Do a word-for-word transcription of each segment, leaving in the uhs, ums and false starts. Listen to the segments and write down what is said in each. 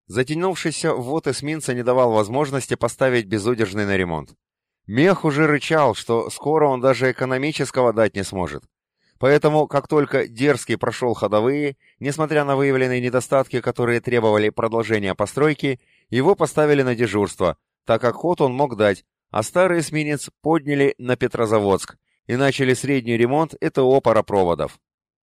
Затянувшийся ввод эсминца не давал возможности поставить безудержный на ремонт. Мех уже рычал, что скоро он даже экономического дать не сможет. Поэтому, как только Дерзкий прошел ходовые, несмотря на выявленные недостатки, которые требовали продолжения постройки, его поставили на дежурство, так как ход он мог дать, а старый эсминец подняли на Петрозаводск и начали средний ремонт ЭТО паропроводов.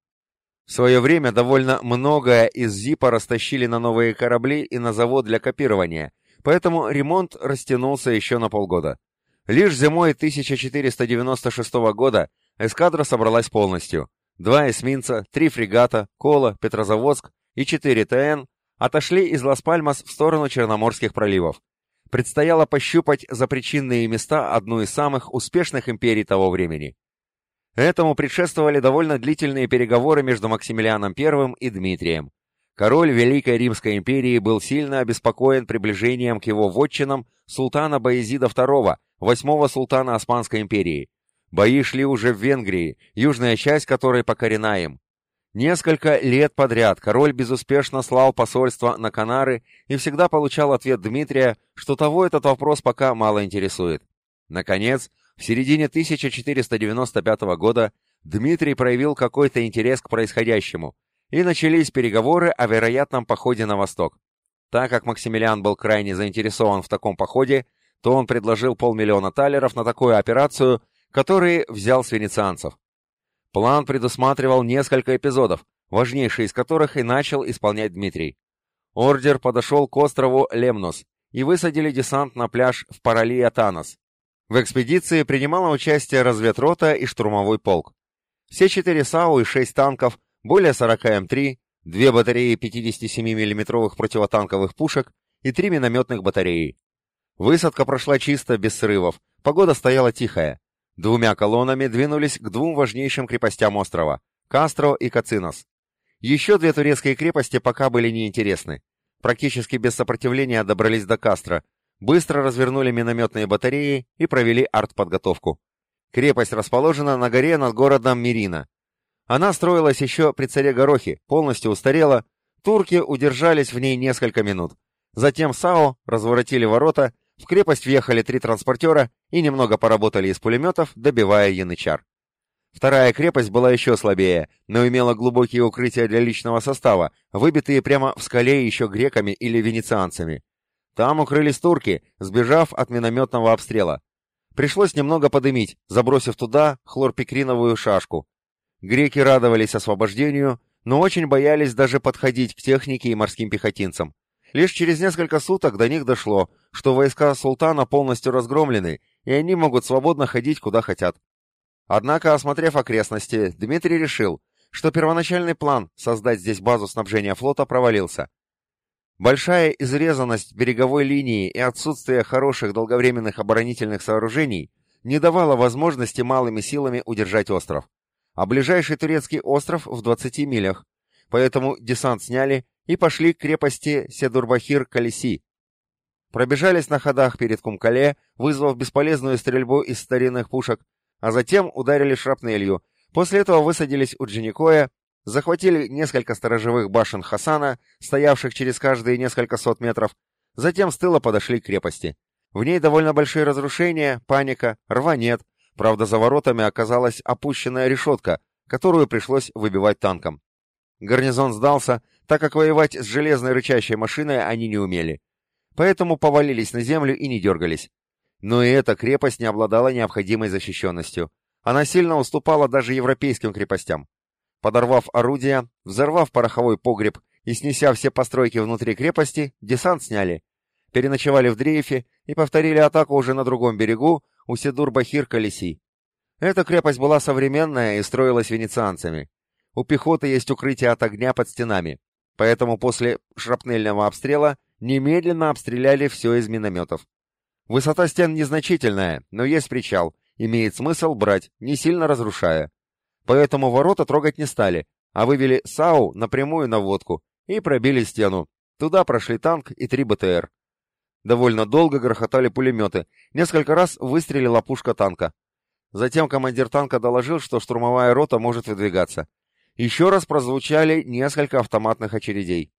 В свое время довольно многое из ЗИПа растащили на новые корабли и на завод для копирования, поэтому ремонт растянулся еще на полгода. Лишь зимой тысяча четыреста девяносто шестого года эскадра собралась полностью. Два эсминца, три фрегата, Кола, Петрозаводск и четыре ТН отошли из Лас-Пальмас в сторону Черноморских проливов. Предстояло пощупать запричинные места одну из самых успешных империй того времени. Этому предшествовали довольно длительные переговоры между Максимилианом Первым и Дмитрием. Король Великой Римской империи был сильно обеспокоен приближением к его вотчинам султана Баязида Второго, восьмого султана Османской империи. Бои шли уже в Венгрии, южная часть которой покорена им. Несколько лет подряд король безуспешно слал посольства на Канары и всегда получал ответ Дмитрия, что того этот вопрос пока мало интересует. Наконец, в середине тысяча четыреста девяносто пятого года Дмитрий проявил какой-то интерес к происходящему, и начались переговоры о вероятном походе на восток. Так как Максимилиан был крайне заинтересован в таком походе, то он предложил полмиллиона талеров на такую операцию, которые взял с венецианцев. План предусматривал несколько эпизодов, важнейший из которых и начал исполнять Дмитрий. Ордер подошел к острову Лемнос, и высадили десант на пляж в Паралия-Танос. В экспедиции принимала участие разведрота и штурмовой полк. Все четыре САУ и шесть танков, более сорок эм три, две батареи пятидесятисемимиллиметровых противотанковых пушек и три минометных батареи. Высадка прошла чисто, без срывов, погода стояла тихая. Двумя колоннами двинулись к двум важнейшим крепостям острова – Кастро и Кацинос. Еще две турецкие крепости пока были неинтересны. Практически без сопротивления добрались до Кастро, быстро развернули минометные батареи и провели артподготовку. Крепость расположена на горе над городом Мирина. Она строилась еще при царе Горохе, полностью устарела, турки удержались в ней несколько минут. Затем САУ разворотили ворота, в крепость въехали три транспортера и немного поработали из пулеметов, добивая янычар. Вторая крепость была еще слабее, но имела глубокие укрытия для личного состава, выбитые прямо в скале еще греками или венецианцами. Там укрылись турки, сбежав от минометного обстрела. Пришлось немного подымить, забросив туда хлорпикриновую шашку. Греки радовались освобождению, но очень боялись даже подходить к технике и морским пехотинцам. Лишь через несколько суток до них дошло, что войска султана полностью разгромлены, и они могут свободно ходить куда хотят. Однако, осмотрев окрестности, Дмитрий решил, что первоначальный план создать здесь базу снабжения флота провалился. Большая изрезанность береговой линии и отсутствие хороших долговременных оборонительных сооружений не давало возможности малыми силами удержать остров. А ближайший турецкий остров в двадцати милях, поэтому десант сняли и пошли к крепости Седурбахир-Калеси. Пробежались на ходах перед Кумкале, вызвав бесполезную стрельбу из старинных пушек, а затем ударили шрапнелью. После этого высадились у Джаникоя, захватили несколько сторожевых башен Хасана, стоявших через каждые несколько сот метров, затем с тыла подошли к крепости. В ней довольно большие разрушения, паника, рва нет, правда за воротами оказалась опущенная решетка, которую пришлось выбивать танком. Гарнизон сдался, так как воевать с железной рычащей машиной они не умели. Поэтому повалились на землю и не дергались. Но и эта крепость не обладала необходимой защищенностью. Она сильно уступала даже европейским крепостям. Подорвав орудия, взорвав пороховой погреб и снеся все постройки внутри крепости, десант сняли. Переночевали в дрейфе и повторили атаку уже на другом берегу у Седур-Бахир-Калеси. Эта крепость была современная и строилась венецианцами. У пехоты есть укрытие от огня под стенами, поэтому после шрапнельного обстрела немедленно обстреляли все из минометов. Высота стен незначительная, но есть причал, имеет смысл брать, не сильно разрушая. Поэтому ворота трогать не стали, а вывели САУ напрямую на водку и пробили стену. Туда прошли танк и три БТР. Довольно долго грохотали пулеметы, несколько раз выстрелила пушка танка. Затем командир танка доложил, что штурмовая рота может выдвигаться. Еще раз прозвучали несколько автоматных очередей.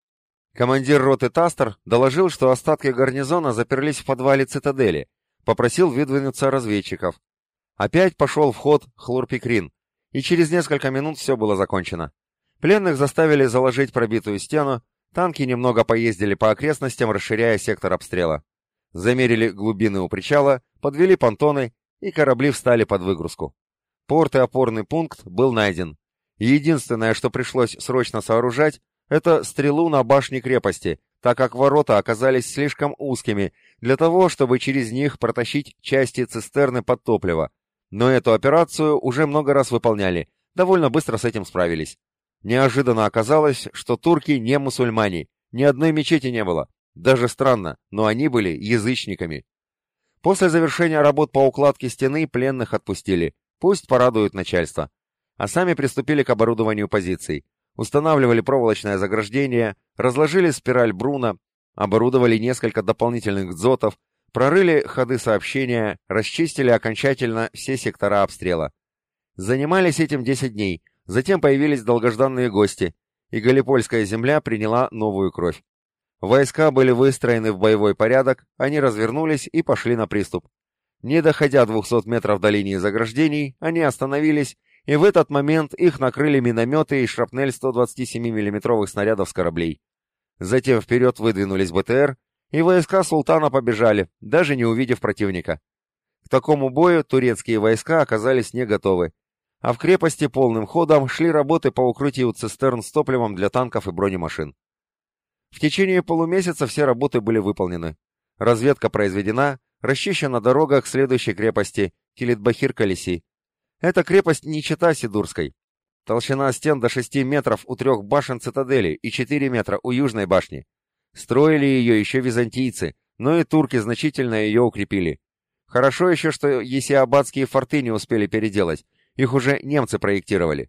Командир роты Тастер доложил, что остатки гарнизона заперлись в подвале цитадели, попросил выдвинуться разведчиков. Опять пошел в ход хлорпикрин, и через несколько минут все было закончено. Пленных заставили заложить пробитую стену, танки немного поездили по окрестностям, расширяя сектор обстрела. Замерили глубины у причала, подвели понтоны, и корабли встали под выгрузку. Порт и опорный пункт был найден. Единственное, что пришлось срочно сооружать, это стрелу на башне крепости, так как ворота оказались слишком узкими для того, чтобы через них протащить части цистерны под топливо. Но эту операцию уже много раз выполняли, довольно быстро с этим справились. Неожиданно оказалось, что турки не мусульмане, ни одной мечети не было. Даже странно, но они были язычниками. После завершения работ по укладке стены пленных отпустили, пусть порадуют начальство. А сами приступили к оборудованию позиций. Устанавливали проволочное заграждение, разложили спираль Бруна, оборудовали несколько дополнительных дзотов, прорыли ходы сообщения, расчистили окончательно все сектора обстрела. Занимались этим десять дней, затем появились долгожданные гости, и Галипольская земля приняла новую кровь. Войска были выстроены в боевой порядок, они развернулись и пошли на приступ. Не доходя двухсот метров до линии заграждений, они остановились, и в этот момент их накрыли минометы и шрапнель сто двадцать семь миллиметровых снарядов с кораблей. Затем вперед выдвинулись БТР, и войска султана побежали, даже не увидев противника. К такому бою турецкие войска оказались не готовы, а в крепости полным ходом шли работы по укрытию цистерн с топливом для танков и бронемашин. В течение полумесяца все работы были выполнены. Разведка произведена, расчищена дорога к следующей крепости Килитбахир-Калиси. Эта крепость не чета Сидурской. Толщина стен до шести метров у трех башен цитадели и четыре метра у южной башни. Строили ее еще византийцы, но и турки значительно ее укрепили. Хорошо еще, что есиабадские форты не успели переделать, их уже немцы проектировали.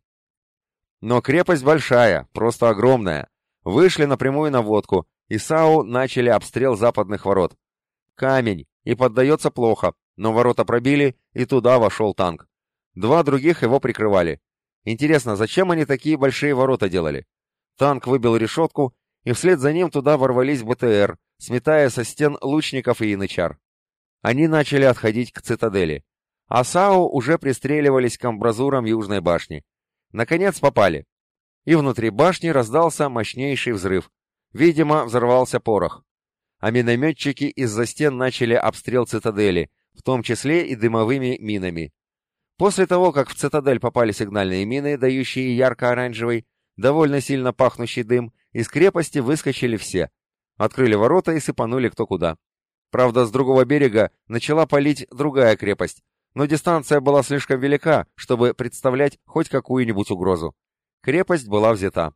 Но крепость большая, просто огромная. Вышли на прямую наводку, и САУ начали обстрел западных ворот. Камень, и поддается плохо, но ворота пробили, и туда вошел танк. Два других его прикрывали. Интересно, зачем они такие большие ворота делали? Танк выбил решетку, и вслед за ним туда ворвались БТР, сметая со стен лучников и янычар. Они начали отходить к цитадели. А САУ уже пристреливались к амбразурам южной башни. Наконец попали. И внутри башни раздался мощнейший взрыв. Видимо, взорвался порох. А минометчики из-за стен начали обстрел цитадели, в том числе и дымовыми минами. После того, как в цитадель попали сигнальные мины, дающие ярко-оранжевый, довольно сильно пахнущий дым, из крепости выскочили все. Открыли ворота и сыпанули кто куда. Правда, с другого берега начала палить другая крепость, но дистанция была слишком велика, чтобы представлять хоть какую-нибудь угрозу. Крепость была взята.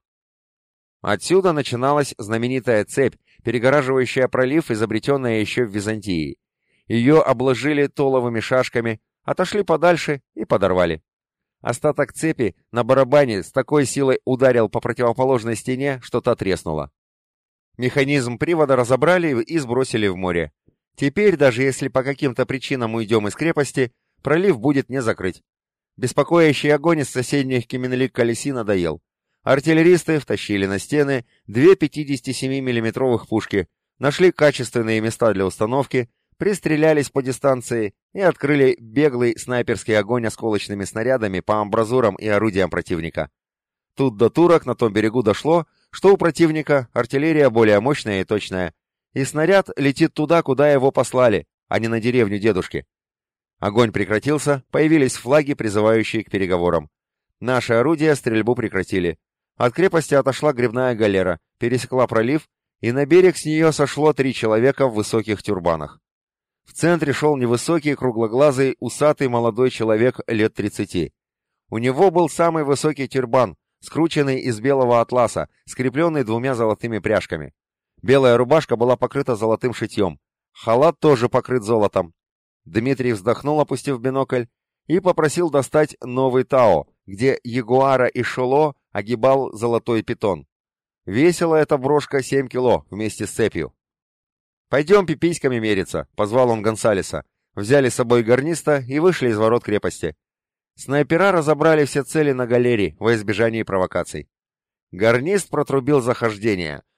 Отсюда начиналась знаменитая цепь, перегораживающая пролив, изобретенная еще в Византии. Ее обложили толовыми шашками, отошли подальше и подорвали. Остаток цепи на барабане с такой силой ударил по противоположной стене, что та треснула. Механизм привода разобрали и сбросили в море. Теперь, даже если по каким-то причинам уйдем из крепости, пролив будет не закрыть. Беспокоящий огонь из соседних Кеменлик-Калиси надоел. Артиллеристы втащили на стены две пятидесятисемимиллиметровых пушки, нашли качественные места для установки, пристрелялись по дистанции и открыли беглый снайперский огонь осколочными снарядами по амбразурам и орудиям противника. Тут до турок на том берегу дошло, что у противника артиллерия более мощная и точная, и снаряд летит туда, куда его послали, а не на деревню дедушки. Огонь прекратился, появились флаги, призывающие к переговорам. Наши орудия стрельбу прекратили. От крепости отошла гребная галера, пересекла пролив, и на берег с нее сошло три человека в высоких тюрбанах. В центре шел невысокий, круглоглазый, усатый молодой человек лет тридцати. У него был самый высокий тюрбан, скрученный из белого атласа, скрепленный двумя золотыми пряжками. Белая рубашка была покрыта золотым шитьем. Халат тоже покрыт золотом. Дмитрий вздохнул, опустив бинокль, и попросил достать новый Тао, где ягуара и шоло огибал золотой питон. Весила эта брошка семь кило вместе с цепью. «Пойдем пиписьками мериться», — позвал он Гонсалеса. Взяли с собой гарниста и вышли из ворот крепости. Снайпера разобрали все цели на галерее во избежание провокаций. Гарнист протрубил захождение.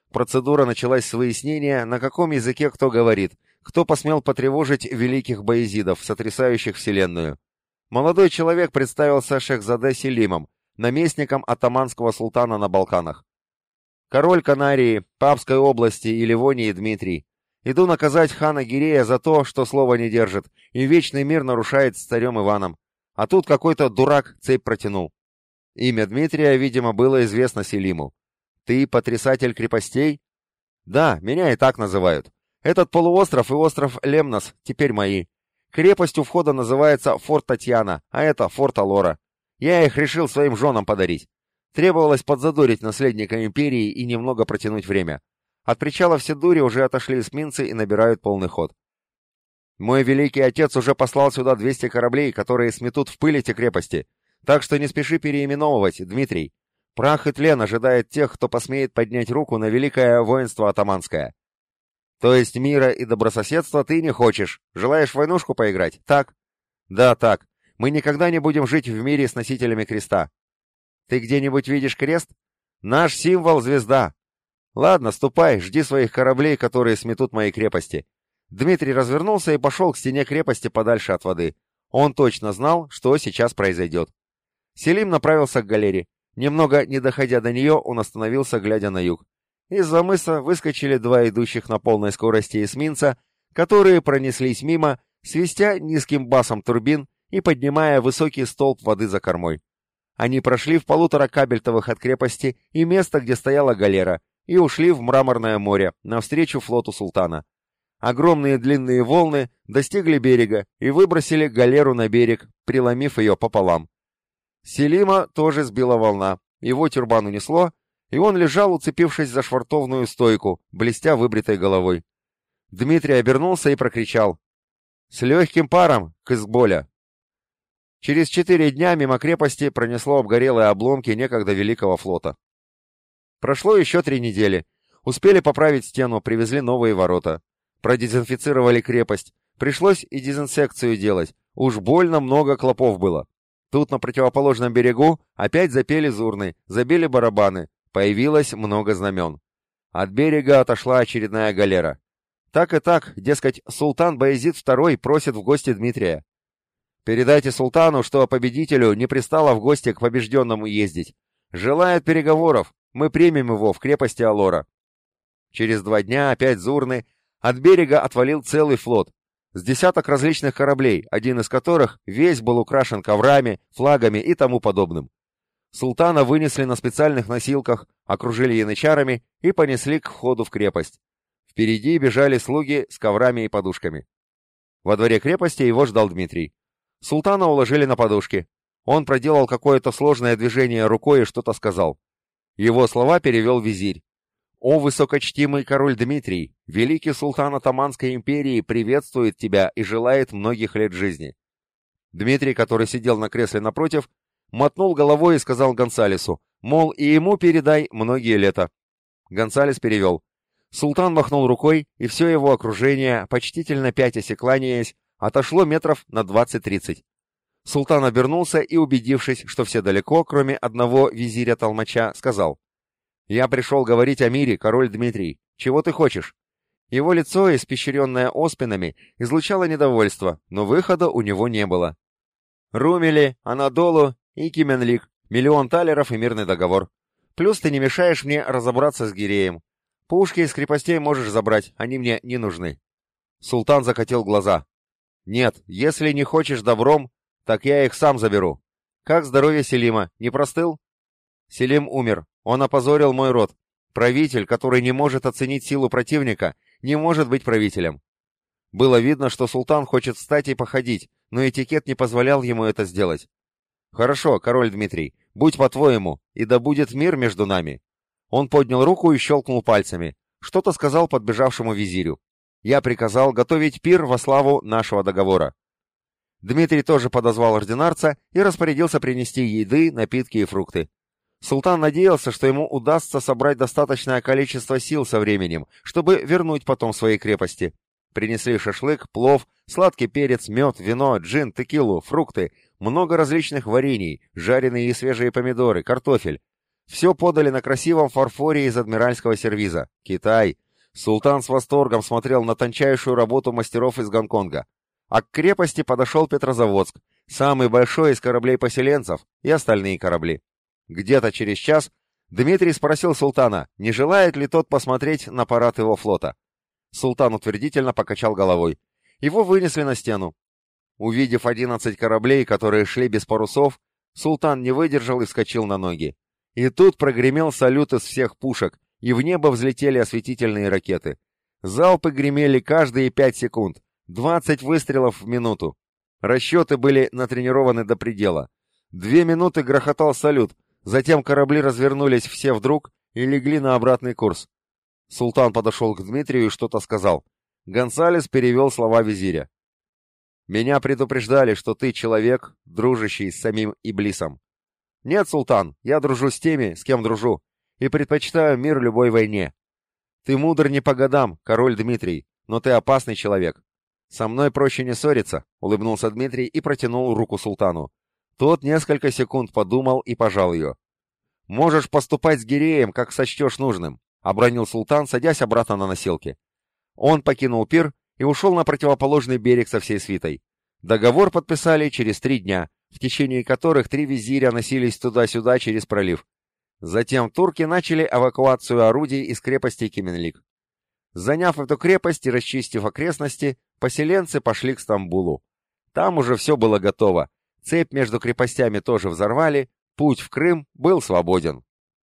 Процедура началась с выяснения, на каком языке кто говорит, кто посмел потревожить великих боязидов, сотрясающих вселенную. Молодой человек представился Шехзаде Селимом, наместником атаманского султана на Балканах. Король Канарии, Папской области и Ливонии Дмитрий. Иду наказать хана Гирея за то, что слова не держит, и вечный мир нарушает с царем Иваном. А тут какой-то дурак цепь протянул. Имя Дмитрия, видимо, было известно Селиму. Ты потрясатель крепостей? Да, меня и так называют. Этот полуостров и остров Лемнос теперь мои. Крепость у входа называется Форт Татьяна, а это Форт Алора. Я их решил своим женам подарить. Требовалось подзадорить наследника империи и немного протянуть время. От причала все дури уже отошли эсминцы и набирают полный ход. Мой великий отец уже послал сюда двести кораблей, которые сметут в пыль эти крепости. Так что не спеши переименовывать, Дмитрий. Прах и тлен ожидает тех, кто посмеет поднять руку на великое воинство атаманское. То есть мира и добрососедства ты не хочешь? Желаешь в войнушку поиграть? Так? Да, так. Мы никогда не будем жить в мире с носителями креста. Ты где-нибудь видишь крест? Наш символ — звезда. Ладно, ступай, жди своих кораблей, которые сметут мои крепости. Дмитрий развернулся и пошел к стене крепости подальше от воды. Он точно знал, что сейчас произойдет. Селим направился к галере. Немного не доходя до нее, он остановился, глядя на юг. Из-за мыса выскочили два идущих на полной скорости эсминца, которые пронеслись мимо, свистя низким басом турбин и поднимая высокий столб воды за кормой. Они прошли в полутора кабельтовых от крепости и место, где стояла галера, и ушли в мраморное море, навстречу флоту султана. Огромные длинные волны достигли берега и выбросили галеру на берег, преломив ее пополам. Селима тоже сбила волна, его тюрбан унесло, и он лежал, уцепившись за швартовную стойку, блестя выбритой головой. Дмитрий обернулся и прокричал: «С легким паром, к Изболя!» Через четыре дня мимо крепости пронесло обгорелые обломки некогда великого флота. Прошло еще три недели. Успели поправить стену, привезли новые ворота. Продезинфицировали крепость. Пришлось и дезинсекцию делать. Уж больно много клопов было. Тут на противоположном берегу опять запели зурны, забили барабаны. Появилось много знамен. От берега отошла очередная галера. Так и так, дескать, султан Баязид второй просит в гости Дмитрия. Передайте султану, что победителю не пристало в гости к побежденному ездить. Желает переговоров, мы примем его в крепости Алора. Через два дня опять зурны, от берега отвалил целый флот, с десяток различных кораблей, один из которых весь был украшен коврами, флагами и тому подобным. Султана вынесли на специальных носилках, окружили янычарами и понесли к входу в крепость. Впереди бежали слуги с коврами и подушками. Во дворе крепости его ждал Дмитрий. Султана уложили на подушки. Он проделал какое-то сложное движение рукой и что-то сказал. Его слова перевел визирь. «О, высокочтимый король Дмитрий, великий султан Отоманской империи приветствует тебя и желает многих лет жизни». Дмитрий, который сидел на кресле напротив, мотнул головой и сказал Гонсалесу, мол, и ему передай многие лета. Гонсалес перевел. Султан махнул рукой, и все его окружение, почтительно пятясь и кланяясь, отошло метров на двадцать-тридцать. Султан обернулся и, убедившись, что все далеко, кроме одного визиря-толмача, сказал: «Я пришел говорить о мире, король Дмитрий. Чего ты хочешь?» Его лицо, испещренное оспинами, излучало недовольство, но выхода у него не было. «Румели, Анадолу и Кименлик, миллион талеров и мирный договор. Плюс ты не мешаешь мне разобраться с Гиреем. Пушки из крепостей можешь забрать, они мне не нужны». Султан закатил глаза. «Нет, если не хочешь добром, так я их сам заберу. Как здоровье Селима, не простыл?» «Селим умер, он опозорил мой род. Правитель, который не может оценить силу противника, не может быть правителем». Было видно, что султан хочет встать и походить, но этикет не позволял ему это сделать. «Хорошо, король Дмитрий, будь по-твоему, и да будет мир между нами». Он поднял руку и щелкнул пальцами. Что-то сказал подбежавшему визирю. «Я приказал готовить пир во славу нашего договора». Дмитрий тоже подозвал ординарца и распорядился принести еды, напитки и фрукты. Султан надеялся, что ему удастся собрать достаточное количество сил со временем, чтобы вернуть потом свои крепости. Принесли шашлык, плов, сладкий перец, мед, вино, джин, текилу, фрукты, много различных варений, жареные и свежие помидоры, картофель. Все подали на красивом фарфоре из адмиральского сервиза. Китай. Султан с восторгом смотрел на тончайшую работу мастеров из Гонконга. А к крепости подошел Петрозаводск, самый большой из кораблей-поселенцев, и остальные корабли. Где-то через час Дмитрий спросил султана, не желает ли тот посмотреть на парад его флота. Султан утвердительно покачал головой. Его вынесли на стену. Увидев одиннадцать кораблей, которые шли без парусов, султан не выдержал и вскочил на ноги. И тут прогремел салют из всех пушек, и в небо взлетели осветительные ракеты. Залпы гремели каждые пять секунд, двадцать выстрелов в минуту. Расчеты были натренированы до предела. Две минуты грохотал салют, затем корабли развернулись все вдруг и легли на обратный курс. Султан подошел к Дмитрию и что-то сказал. Гонсалес перевел слова визиря. «Меня предупреждали, что ты человек, дружащий с самим Иблисом. Нет, султан, я дружу с теми, с кем дружу, и предпочитаю мир любой войне. Ты мудр не по годам, король Дмитрий, но ты опасный человек. Со мной проще не ссориться», — улыбнулся Дмитрий и протянул руку султану. Тот несколько секунд подумал и пожал ее. «Можешь поступать с Гиреем, как сочтешь нужным», — обронил султан, садясь обратно на носилки. Он покинул пир и ушел на противоположный берег со всей свитой. Договор подписали через три дня, в течение которых три визиря носились туда-сюда через пролив. Затем турки начали эвакуацию орудий из крепости Кеменлик. Заняв эту крепость и расчистив окрестности, поселенцы пошли к Стамбулу. Там уже все было готово. Цепь между крепостями тоже взорвали, путь в Крым был свободен.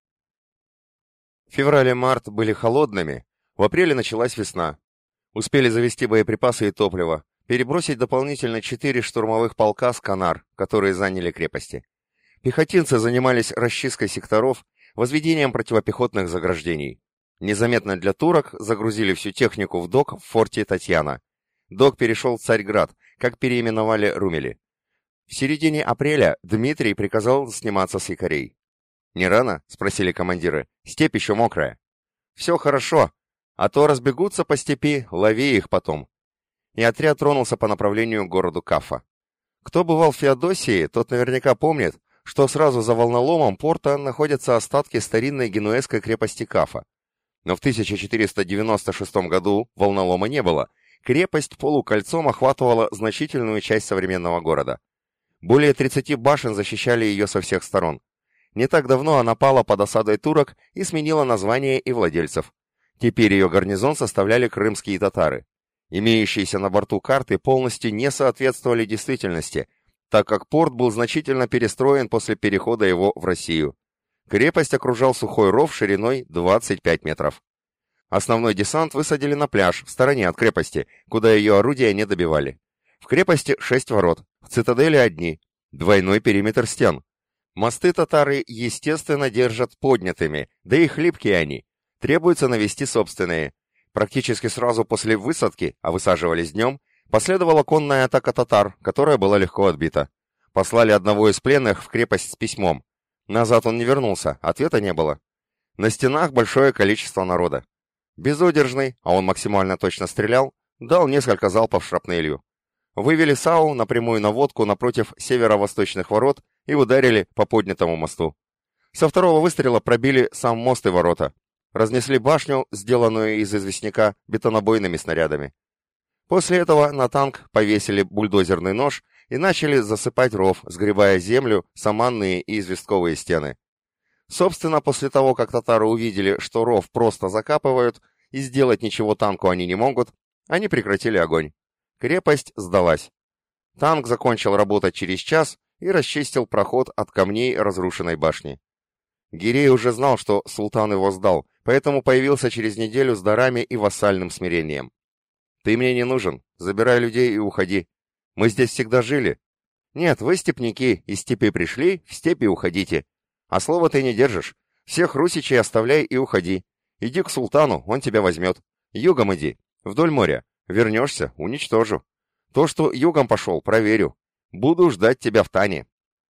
Февраль и март были холодными, в апреле началась весна. Успели завести боеприпасы и топливо, перебросить дополнительно четыре штурмовых полка с Канар, которые заняли крепости. Пехотинцы занимались расчисткой секторов, возведением противопехотных заграждений. Незаметно для турок загрузили всю технику в док в форте Татьяна. Док перешел в Царьград, как переименовали Румели. В середине апреля Дмитрий приказал сниматься с якорей. «Не рано?» — спросили командиры. «Степь еще мокрая». «Все хорошо, а то разбегутся по степи, лови их потом». И отряд тронулся по направлению к городу Кафа. Кто бывал в Феодосии, тот наверняка помнит, что сразу за волноломом порта находятся остатки старинной генуэзской крепости Кафа. Но в тысяча четыреста девяносто шестом году волнолома не было. Крепость полукольцом охватывала значительную часть современного города. Более тридцати башен защищали ее со всех сторон. Не так давно она пала под осадой турок и сменила название и владельцев. Теперь ее гарнизон составляли крымские татары. Имеющиеся на борту карты полностью не соответствовали действительности, так как порт был значительно перестроен после перехода его в Россию. Крепость окружал сухой ров шириной двадцать пять метров. Основной десант высадили на пляж, в стороне от крепости, куда ее орудия не добивали. В крепости шесть ворот, в цитадели одни, двойной периметр стен. Мосты татары, естественно, держат поднятыми, да и хлипкие они. Требуется навести собственные. Практически сразу после высадки, а высаживались днем, последовала конная атака татар, которая была легко отбита. Послали одного из пленных в крепость с письмом. Назад он не вернулся, ответа не было. На стенах большое количество народа. Безудержный, а он максимально точно стрелял, дал несколько залпов шрапнелью. Вывели САУ на прямую наводку напротив северо-восточных ворот и ударили по поднятому мосту. Со второго выстрела пробили сам мост и ворота. Разнесли башню, сделанную из известняка, бетонобойными снарядами. После этого на танк повесили бульдозерный нож и начали засыпать ров, сгребая землю, саманные и известковые стены. Собственно, после того, как татары увидели, что ров просто закапывают и сделать ничего танку они не могут, они прекратили огонь. Крепость сдалась. Танк закончил работать через час и расчистил проход от камней разрушенной башни. Гирей уже знал, что султан его сдал, поэтому появился через неделю с дарами и вассальным смирением. «Ты мне не нужен, забирай людей и уходи. Мы здесь всегда жили. Нет, вы степняки, из степи пришли, в степи уходите. А слова ты не держишь. Всех русичей оставляй и уходи. Иди к султану, он тебя возьмет. Югом иди, вдоль моря. Вернешься, уничтожу. То, что югом пошел, проверю. Буду ждать тебя в Тане».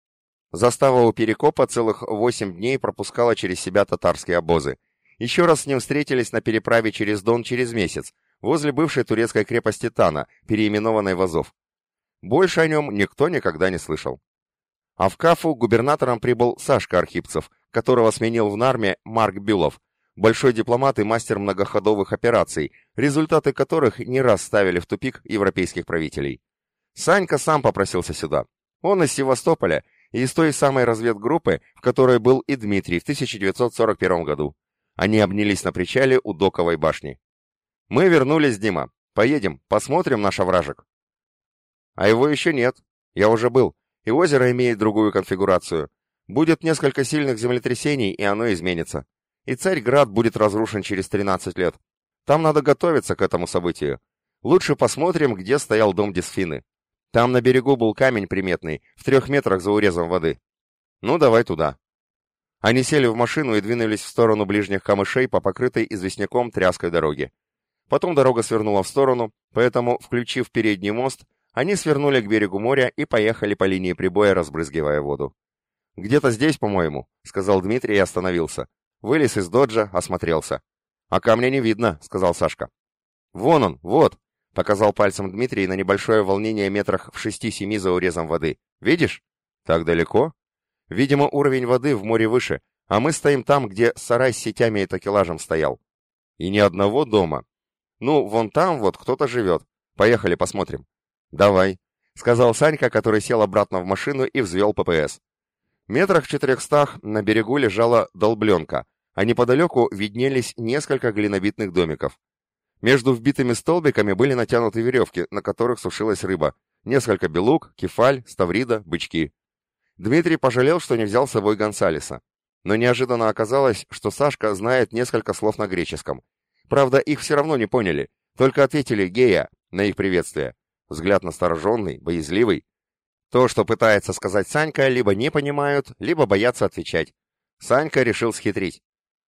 Застава у Перекопа целых восемь дней пропускала через себя татарские обозы. Еще раз с ним встретились на переправе через Дон через месяц, возле бывшей турецкой крепости Тана, переименованной в Азов. Больше о нем никто никогда не слышал. А в Кафу губернатором прибыл Сашка Архипцев, которого сменил в Нарме Марк Бюлов, большой дипломат и мастер многоходовых операций, результаты которых не раз ставили в тупик европейских правителей. Санька сам попросился сюда. Он из Севастополя и из той самой разведгруппы, в которой был и Дмитрий в тысяча девятьсот сорок первом году. Они обнялись на причале у Доковой башни. «Мы вернулись, Дима. Поедем, посмотрим наш овражек». «А его еще нет. Я уже был. И озеро имеет другую конфигурацию. Будет несколько сильных землетрясений, и оно изменится. И Царьград будет разрушен через тринадцать лет. Там надо готовиться к этому событию. Лучше посмотрим, где стоял дом Дисфины. Там на берегу был камень приметный, в трех метрах за урезом воды. Ну, давай туда». Они сели в машину и двинулись в сторону ближних камышей по покрытой известняком тряской дороге. Потом дорога свернула в сторону, поэтому, включив передний мост, они свернули к берегу моря и поехали по линии прибоя, разбрызгивая воду. «Где-то здесь, по-моему», — сказал Дмитрий и остановился. Вылез из доджа, осмотрелся. «А камня не видно», — сказал Сашка. «Вон он, вот», — показал пальцем Дмитрий на небольшое волнение метрах в шести-семи за урезом воды. «Видишь? Так далеко? Видимо, уровень воды в море выше, а мы стоим там, где сарай с сетями и такелажем стоял. И ни одного дома. Ну, вон там вот кто-то живет. Поехали посмотрим». «Давай», — сказал Санька, который сел обратно в машину и взвел ППС. Метрах в четырехстах на берегу лежала долбленка, а неподалеку виднелись несколько глинобитных домиков. Между вбитыми столбиками были натянуты веревки, на которых сушилась рыба, несколько белуг, кефаль, ставрида, бычки. Дмитрий пожалел, что не взял с собой Гонсалеса. Но неожиданно оказалось, что Сашка знает несколько слов на греческом. Правда, их все равно не поняли, только ответили «гея» на их приветствие. Взгляд настороженный, боязливый. То, что пытается сказать Санька, либо не понимают, либо боятся отвечать. Санька решил схитрить.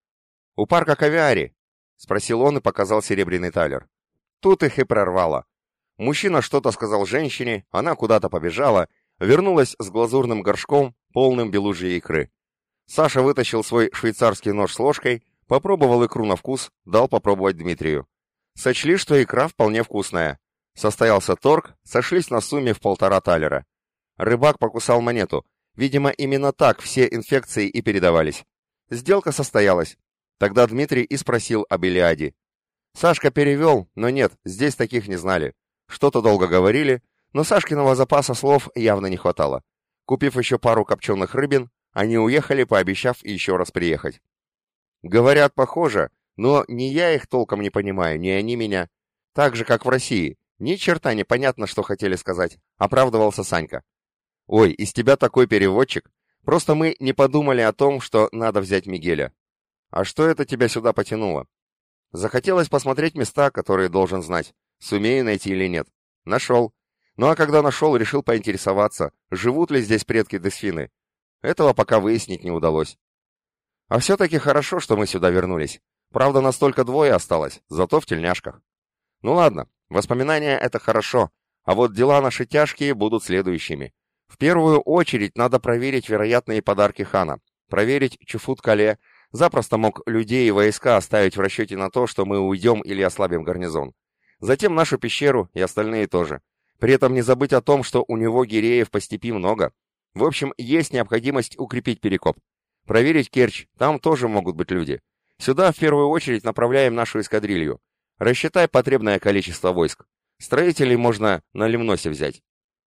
«У парка Кавиари?» — спросил он и показал серебряный талер. Тут их и прорвало. Мужчина что-то сказал женщине, она куда-то побежала, вернулась с глазурным горшком, полным белужьей икры. Саша вытащил свой швейцарский нож с ложкой, попробовал икру на вкус, дал попробовать Дмитрию. Сочли, что икра вполне вкусная. Состоялся торг, сошлись на сумме в полтора талера. Рыбак покусал монету. Видимо, именно так все инфекции и передавались. Сделка состоялась. Тогда Дмитрий и спросил об Илиаде. Сашка перевел, но нет, здесь таких не знали. Что-то долго говорили, но Сашкиного запаса слов явно не хватало. Купив еще пару копченых рыбин, они уехали, пообещав еще раз приехать. Говорят, похоже, но ни я их толком не понимаю, ни они меня. Так же, как в России. Ни черта непонятно, что хотели сказать, оправдывался Санька. Ой, из тебя такой переводчик. Просто мы не подумали о том, что надо взять Мигеля. А что это тебя сюда потянуло? Захотелось посмотреть места, которые должен знать, сумею найти или нет. Нашел. Ну а когда нашел, решил поинтересоваться, живут ли здесь предки Десфины. Этого пока выяснить не удалось. А все-таки хорошо, что мы сюда вернулись. Правда, нас только двое осталось, зато в тельняшках. Ну ладно, воспоминания — это хорошо, а вот дела наши тяжкие будут следующими. В первую очередь надо проверить вероятные подарки хана, проверить Чуфут-Кале. Запросто мог людей и войска оставить в расчете на то, что мы уйдем или ослабим гарнизон. Затем нашу пещеру и остальные тоже. При этом не забыть о том, что у него гиреев по степи много. В общем, есть необходимость укрепить Перекоп. Проверить Керчь, там тоже могут быть люди. Сюда в первую очередь направляем нашу эскадрилью. Рассчитай потребное количество войск. Строителей можно на Лимносе взять.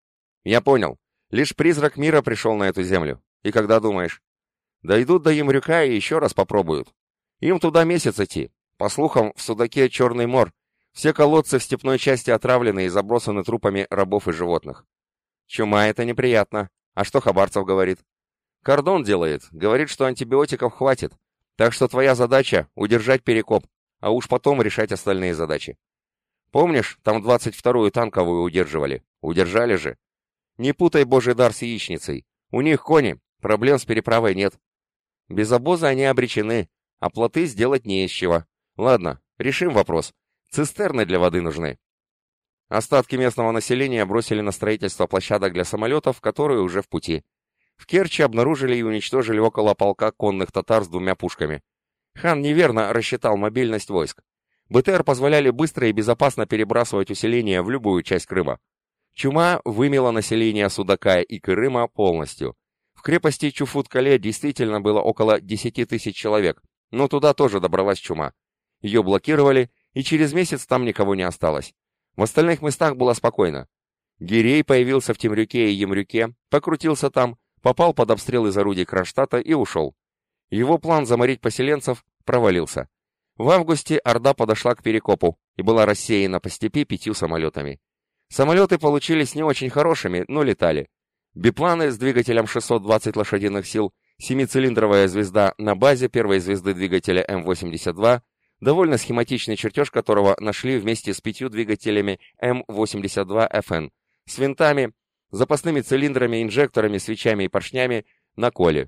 Я понял. Лишь призрак мира пришел на эту землю. И когда думаешь? Дойдут до Ямрюка и еще раз попробуют. Им туда месяц идти. По слухам, в Судаке Черный мор. Все колодцы в степной части отравлены и забросаны трупами рабов и животных. Чума — это неприятно. А что Хабарцев говорит? Кордон делает. Говорит, что антибиотиков хватит. Так что твоя задача — удержать Перекоп, а уж потом решать остальные задачи. Помнишь, там двадцать вторую танковую удерживали? Удержали же. Не путай божий дар с яичницей. У них кони, проблем с переправой нет. Без обоза они обречены, а плоты сделать не из чего. Ладно, решим вопрос. Цистерны для воды нужны. Остатки местного населения бросили на строительство площадок для самолетов, которые уже в пути. В Керчи обнаружили и уничтожили около полка конных татар с двумя пушками. Хан неверно рассчитал мобильность войск. БТР позволяли быстро и безопасно перебрасывать усиление в любую часть Крыма. Чума вымела население Судака и Крыма полностью. В крепости Чуфут-Кале действительно было около десяти тысяч человек, но туда тоже добралась чума. Ее блокировали, и через месяц там никого не осталось. В остальных местах было спокойно. Гирей появился в Темрюке и Емрюке, покрутился там, попал под обстрел из орудий Кронштадта и ушел. Его план заморить поселенцев провалился. В августе Орда подошла к Перекопу и была рассеяна по степи пятью самолетами. Самолеты получились не очень хорошими, но летали. Бипланы с двигателем шестьсот двадцать лошадиных сил, семицилиндровая звезда на базе первой звезды двигателя Эм восемьдесят два, довольно схематичный чертеж которого нашли вместе с пятью двигателями Эм восемьдесят два эф эн, с винтами, запасными цилиндрами, инжекторами, свечами и поршнями на коле.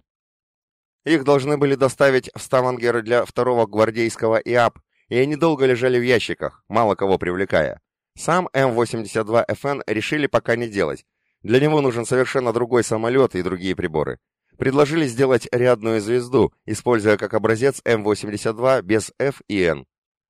Их должны были доставить в Ставангер для второго гвардейского ИАП, и они долго лежали в ящиках, мало кого привлекая. Сам Эм восемьдесят два эф эн решили пока не делать. Для него нужен совершенно другой самолет и другие приборы. Предложили сделать рядную звезду, используя как образец Эм восемьдесят два без F и N.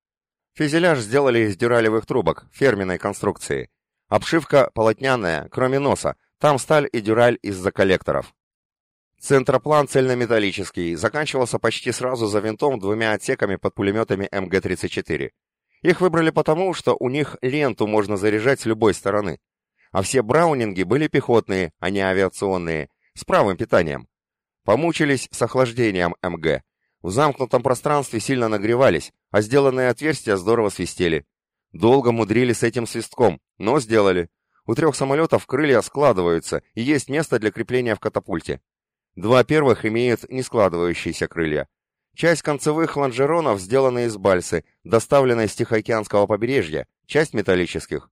Фюзеляж сделали из дюралевых трубок, фирменной конструкции. Обшивка полотняная, кроме носа, там сталь и дюраль из-за коллекторов. Центроплан цельнометаллический, заканчивался почти сразу за винтом двумя отсеками под пулеметами Эм Гэ тридцать четыре. Их выбрали потому, что у них ленту можно заряжать с любой стороны. А все браунинги были пехотные, а не авиационные, с правым питанием. Помучились с охлаждением Эм Гэ. В замкнутом пространстве сильно нагревались, а сделанные отверстия здорово свистели. Долго мудрили с этим свистком, но сделали. У трех самолетов крылья складываются, и есть место для крепления в катапульте. Два первых имеют нескладывающиеся крылья. Часть концевых лонжеронов сделаны из бальсы, доставленной с Тихоокеанского побережья, часть металлических.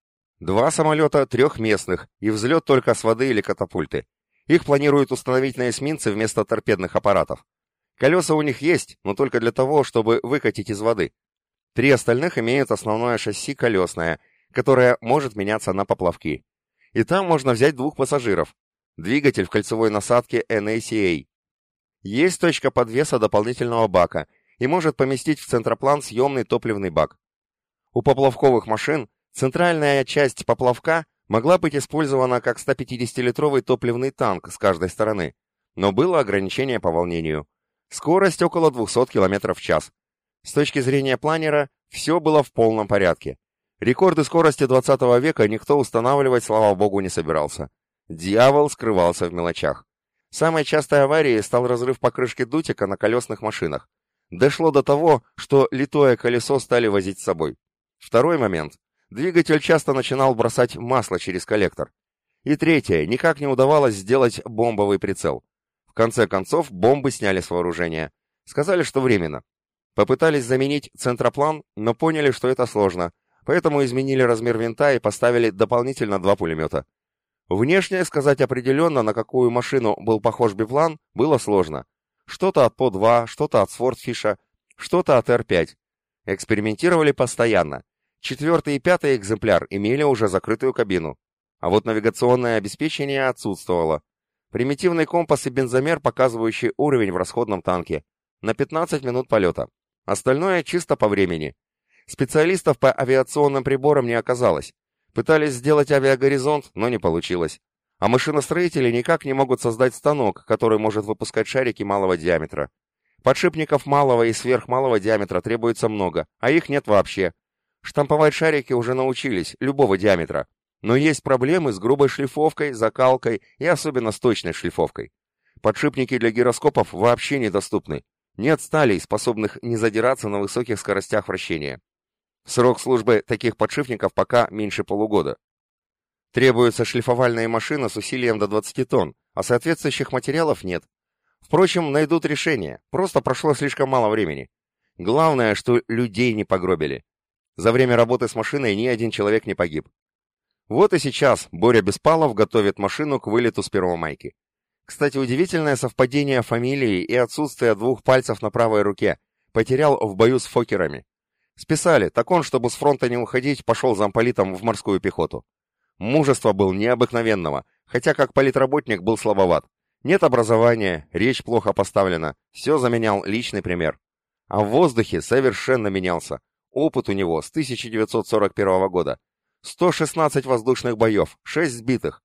Два самолета трехместных, и взлет только с воды или катапульты. Их планируют установить на эсминце вместо торпедных аппаратов. Колеса у них есть, но только для того, чтобы выкатить из воды. Три остальных имеют основное шасси колесное, которое может меняться на поплавки. И там можно взять двух пассажиров. Двигатель в кольцевой насадке Эн Эй Си Эй. Есть точка подвеса дополнительного бака и может поместить в центроплан съемный топливный бак. У поплавковых машин центральная часть поплавка могла быть использована как сто пятидесятилитровый топливный танк с каждой стороны, но было ограничение по волнению. Скорость около двухсот километров в час. С точки зрения планера, все было в полном порядке. Рекорды скорости двадцатого века никто устанавливать, слава богу, не собирался. Дьявол скрывался в мелочах. Самой частой аварией стал разрыв покрышки дутика на колесных машинах. Дошло до того, что литое колесо стали возить с собой. Второй момент. Двигатель часто начинал бросать масло через коллектор. И третье. Никак не удавалось сделать бомбовый прицел. В конце концов, бомбы сняли с вооружения. Сказали, что временно. Попытались заменить центроплан, но поняли, что это сложно. Поэтому изменили размер винта и поставили дополнительно два пулемета. Внешне сказать определенно, на какую машину был похож биплан, было сложно. Что-то от По два, что-то от Свордфиша, что-то от Эр пять. Экспериментировали постоянно. Четвертый и пятый экземпляр имели уже закрытую кабину. А вот навигационное обеспечение отсутствовало. Примитивный компас и бензомер, показывающий уровень в расходном танке. На пятнадцать минут полета. Остальное чисто по времени. Специалистов по авиационным приборам не оказалось. Пытались сделать авиагоризонт, но не получилось. А машиностроители никак не могут создать станок, который может выпускать шарики малого диаметра. Подшипников малого и сверхмалого диаметра требуется много, а их нет вообще. Штамповать шарики уже научились, любого диаметра. Но есть проблемы с грубой шлифовкой, закалкой и особенно с точной шлифовкой. Подшипники для гироскопов вообще недоступны. Нет сталей, способных не задираться на высоких скоростях вращения. Срок службы таких подшипников пока меньше полугода. Требуются шлифовальные машины с усилием до двадцати тонн, а соответствующих материалов нет. Впрочем, найдут решение, просто прошло слишком мало времени. Главное, что людей не погробили. За время работы с машиной ни один человек не погиб. Вот и сейчас Боря Беспалов готовит машину к вылету с Первомайки. Кстати, удивительное совпадение фамилии и отсутствие двух пальцев на правой руке. Потерял в бою с фокерами. Списали, так он, чтобы с фронта не уходить, пошел замполитом в морскую пехоту. Мужество был необыкновенного, хотя как политработник был слабоват. Нет образования, речь плохо поставлена, все заменял личный пример. А в воздухе совершенно менялся. Опыт у него с тысяча девятьсот сорок первого года. сто шестнадцать воздушных боев, шесть сбитых.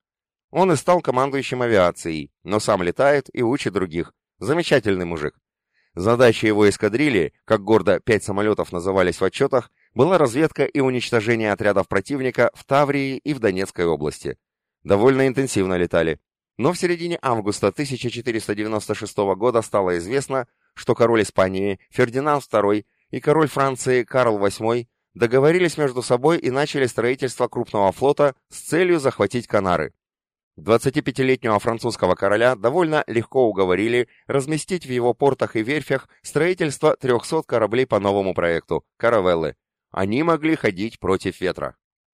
Он и стал командующим авиацией, но сам летает и учит других. Замечательный мужик. Задача его эскадрильи, как гордо пять самолетов назывались в отчетах, была разведка и уничтожение отрядов противника в Таврии и в Донецкой области. Довольно интенсивно летали. Но в середине августа тысяча четыреста девяносто шестого года стало известно, что король Испании Фердинанд второй и король Франции Карл восьмой договорились между собой и начали строительство крупного флота с целью захватить Канары. двадцатипятилетнего французского короля довольно легко уговорили разместить в его портах и верфях строительство трехсот кораблей по новому проекту – каравеллы. Они могли ходить против ветра.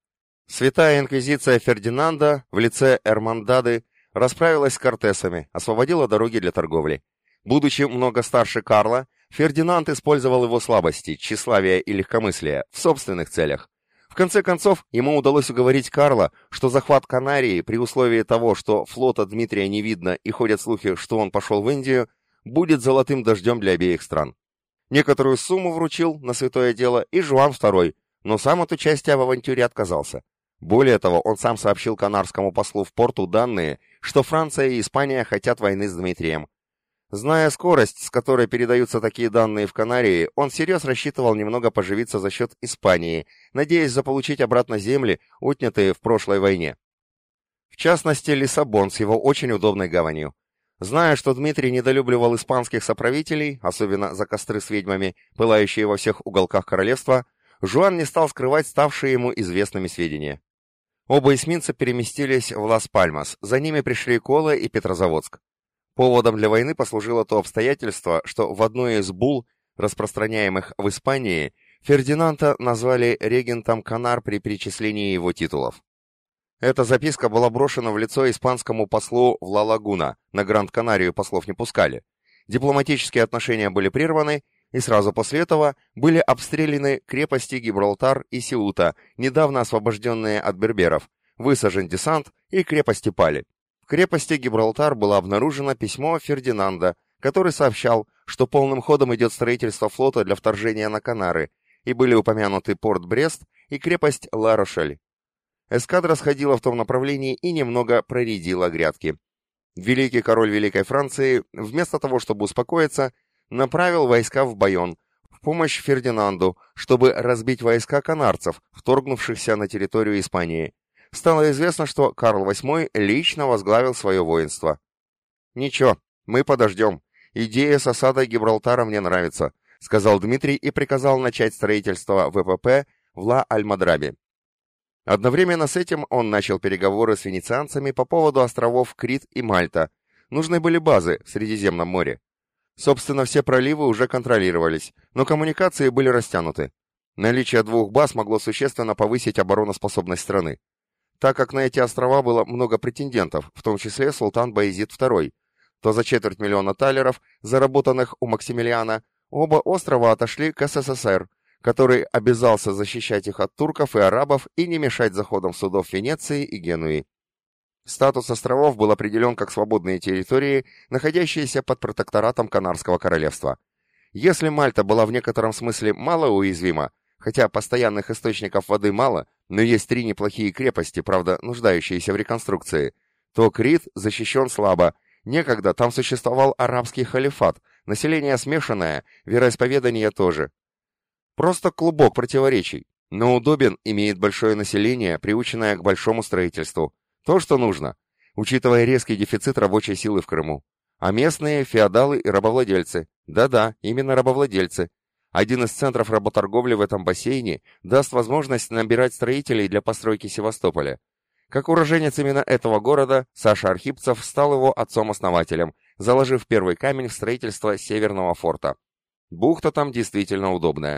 Святая инквизиция Фердинанда в лице Эрмандады расправилась с кортесами, освободила дороги для торговли. Будучи много старше Карла, Фердинанд использовал его слабости, тщеславие и легкомыслие в собственных целях. В конце концов, ему удалось уговорить Карла, что захват Канарии при условии того, что флота Дмитрия не видно и ходят слухи, что он пошел в Индию, будет золотым дождем для обеих стран. Некоторую сумму вручил на святое дело и Жуан второй, но сам от участия в авантюре отказался. Более того, он сам сообщил канарскому послу в порту данные, что Франция и Испания хотят войны с Дмитрием. Зная скорость, с которой передаются такие данные в Канарии, он всерьез рассчитывал немного поживиться за счет Испании, надеясь заполучить обратно земли, отнятые в прошлой войне. В частности, Лиссабон с его очень удобной гаванью. Зная, что Дмитрий недолюбливал испанских соправителей, особенно за костры с ведьмами, пылающие во всех уголках королевства, Жуан не стал скрывать ставшие ему известными сведения. Оба эсминца переместились в Лас-Пальмас, за ними пришли Кола и Петрозаводск. Поводом для войны послужило то обстоятельство, что в одной из булл, распространяемых в Испании, Фердинанда назвали регентом Канар при перечислении его титулов. Эта записка была брошена в лицо испанскому послу в Ла-Лагуна, на Гранд-Канарию послов не пускали. Дипломатические отношения были прерваны, и сразу после этого были обстреляны крепости Гибралтар и Сеута, недавно освобожденные от берберов, высажен десант и крепости пали. В крепости Гибралтар было обнаружено письмо Фердинанда, который сообщал, что полным ходом идет строительство флота для вторжения на Канары, и были упомянуты порт Брест и крепость Ла-Рошель. Эскадра сходила в том направлении и немного проредила грядки. Великий король Великой Франции, вместо того, чтобы успокоиться, направил войска в Байон, в помощь Фердинанду, чтобы разбить войска канарцев, вторгнувшихся на территорию Испании. Стало известно, что Карл восьмой лично возглавил свое воинство. «Ничего, мы подождем. Идея с осадой Гибралтара мне нравится», — сказал Дмитрий и приказал начать строительство ВПП в Ла-Альмадрабе. Одновременно с этим он начал переговоры с венецианцами по поводу островов Крит и Мальта. Нужны были базы в Средиземном море. Собственно, все проливы уже контролировались, но коммуникации были растянуты. Наличие двух баз могло существенно повысить обороноспособность страны. Так как на эти острова было много претендентов, в том числе султан Баязид второй, то за четверть миллиона талеров, заработанных у Максимилиана, оба острова отошли к СССР, который обязался защищать их от турков и арабов и не мешать заходам судов Венеции и Генуи. Статус островов был определен как свободные территории, находящиеся под протекторатом Канарского королевства. Если Мальта была в некотором смысле малоуязвима, хотя постоянных источников воды мало, но есть три неплохие крепости, правда, нуждающиеся в реконструкции, то Крит защищен слабо. Некогда там существовал арабский халифат, население смешанное, вероисповедание тоже. Просто клубок противоречий, но удобен, имеет большое население, приученное к большому строительству. То, что нужно, учитывая резкий дефицит рабочей силы в Крыму. А местные – феодалы и рабовладельцы. Да-да, именно рабовладельцы. Один из центров работорговли в этом бассейне даст возможность набирать строителей для постройки Севастополя. Как уроженец именно этого города, Саша Архипцев стал его отцом-основателем, заложив первый камень в строительство Северного форта. Бухта там действительно удобная.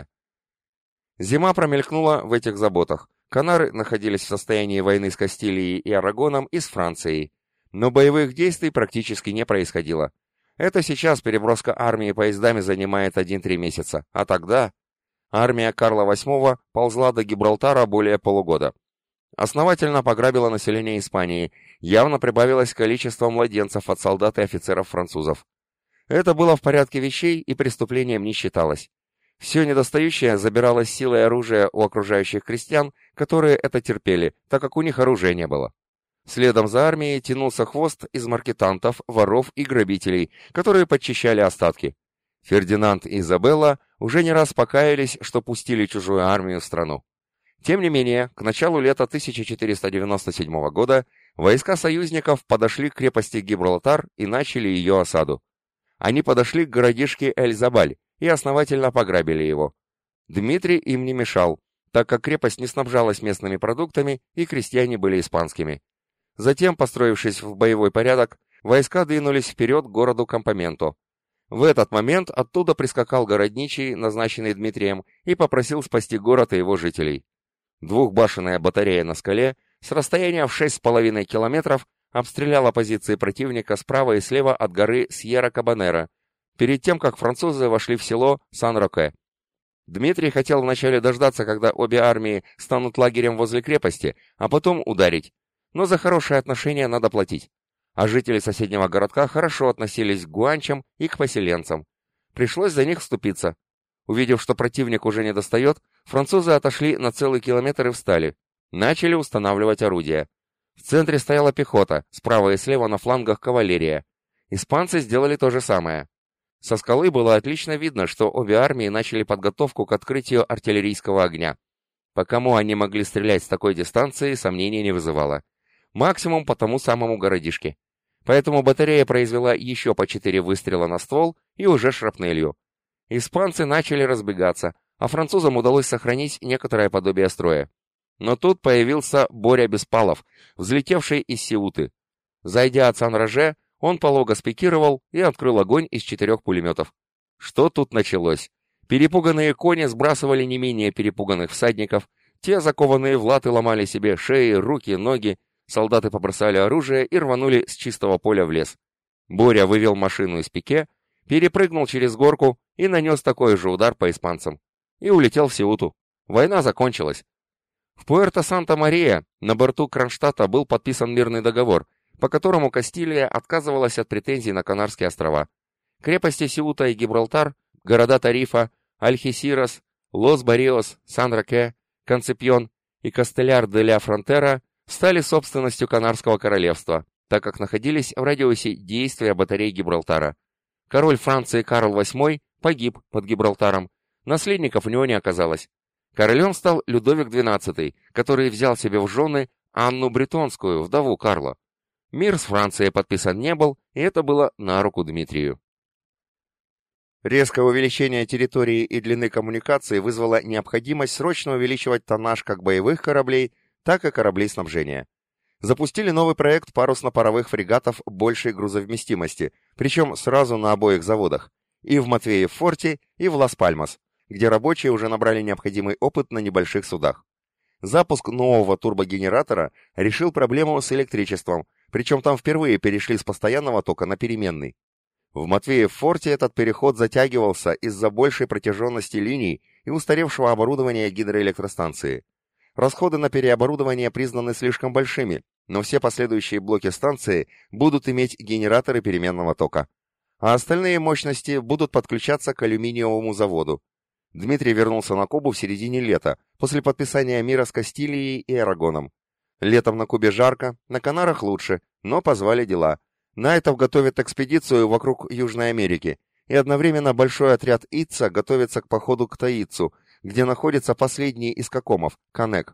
Зима промелькнула в этих заботах. Канары находились в состоянии войны с Кастилией и Арагоном и с Францией. Но боевых действий практически не происходило. Это сейчас переброска армии поездами занимает один-три месяца, а тогда армия Карла восьмого ползла до Гибралтара более полугода. Основательно пограбила население Испании, явно прибавилось количество младенцев от солдат и офицеров французов. Это было в порядке вещей и преступлением не считалось. Все недостающее забиралось силой оружия у окружающих крестьян, которые это терпели, так как у них оружия не было. Следом за армией тянулся хвост из маркетантов, воров и грабителей, которые подчищали остатки. Фердинанд и Изабелла уже не раз покаялись, что пустили чужую армию в страну. Тем не менее, к началу лета тысяча четыреста девяносто седьмого года войска союзников подошли к крепости Гибралтар и начали ее осаду. Они подошли к городишке Эль-Забаль и основательно пограбили его. Дмитрий им не мешал, так как крепость не снабжалась местными продуктами и крестьяне были испанскими. Затем, построившись в боевой порядок, войска двинулись вперед к городу Кампоменто. В этот момент оттуда прискакал городничий, назначенный Дмитрием, и попросил спасти город и его жителей. Двухбашенная батарея на скале с расстояния в шесть с половиной километров обстреляла позиции противника справа и слева от горы Сьерра-Кабанера, перед тем, как французы вошли в село Сан-Роке. Дмитрий хотел вначале дождаться, когда обе армии станут лагерем возле крепости, а потом ударить. Но за хорошие отношения надо платить. А жители соседнего городка хорошо относились к гуанчам и к поселенцам. Пришлось за них вступиться. Увидев, что противник уже не достает, французы отошли на целый километр и встали. Начали устанавливать орудия. В центре стояла пехота, справа и слева на флангах кавалерия. Испанцы сделали то же самое. Со скалы было отлично видно, что обе армии начали подготовку к открытию артиллерийского огня. По кому они могли стрелять с такой дистанции, сомнений не вызывало. Максимум по тому самому городишке. Поэтому батарея произвела еще по четыре выстрела на ствол и уже шрапнелью. Испанцы начали разбегаться, а французам удалось сохранить некоторое подобие строя. Но тут появился Боря Беспалов, взлетевший из Сеуты. Зайдя от Сан-Роже, он полого спикировал и открыл огонь из четырех пулеметов. Что тут началось? Перепуганные кони сбрасывали не менее перепуганных всадников, те, закованные в латы, ломали себе шеи, руки, ноги, солдаты побросали оружие и рванули с чистого поля в лес. Боря вывел машину из пике, перепрыгнул через горку и нанес такой же удар по испанцам. И улетел в Сеуту. Война закончилась. В Пуэрто-Санта-Мария на борту Кронштадта был подписан мирный договор, по которому Кастилия отказывалась от претензий на Канарские острова. Крепости Сеута и Гибралтар, города Тарифа, Альхесирос, Лос-Барриос, Сан-Роке, Концепьон и Кастеляр-де-ля-Фронтера стали собственностью Канарского королевства, так как находились в радиусе действия батарей Гибралтара. Король Франции Карл восьмой погиб под Гибралтаром, наследников у него не оказалось. Королем стал Людовик двенадцатый, который взял себе в жены Анну Бретонскую, вдову Карла. Мир с Францией подписан не был, и это было на руку Дмитрию. Резкое увеличение территории и длины коммуникаций вызвало необходимость срочно увеличивать тоннаж как боевых кораблей, так и кораблей снабжения. Запустили новый проект парусно-паровых фрегатов большей грузовместимости, причем сразу на обоих заводах, и в Матвеев-Форте, и в Лас-Пальмас, где рабочие уже набрали необходимый опыт на небольших судах. Запуск нового турбогенератора решил проблему с электричеством, причем там впервые перешли с постоянного тока на переменный. В Матвеев-Форте этот переход затягивался из-за большей протяженности линий и устаревшего оборудования гидроэлектростанции. Расходы на переоборудование признаны слишком большими, но все последующие блоки станции будут иметь генераторы переменного тока. А остальные мощности будут подключаться к алюминиевому заводу. Дмитрий вернулся на Кубу в середине лета, после подписания мира с Кастилией и Арагоном. Летом на Кубе жарко, на Канарах лучше, но позвали дела. Найтов готовит экспедицию вокруг Южной Америки, и одновременно большой отряд Итца готовится к походу к Таитцу, где находится последний из кокомов, Канек.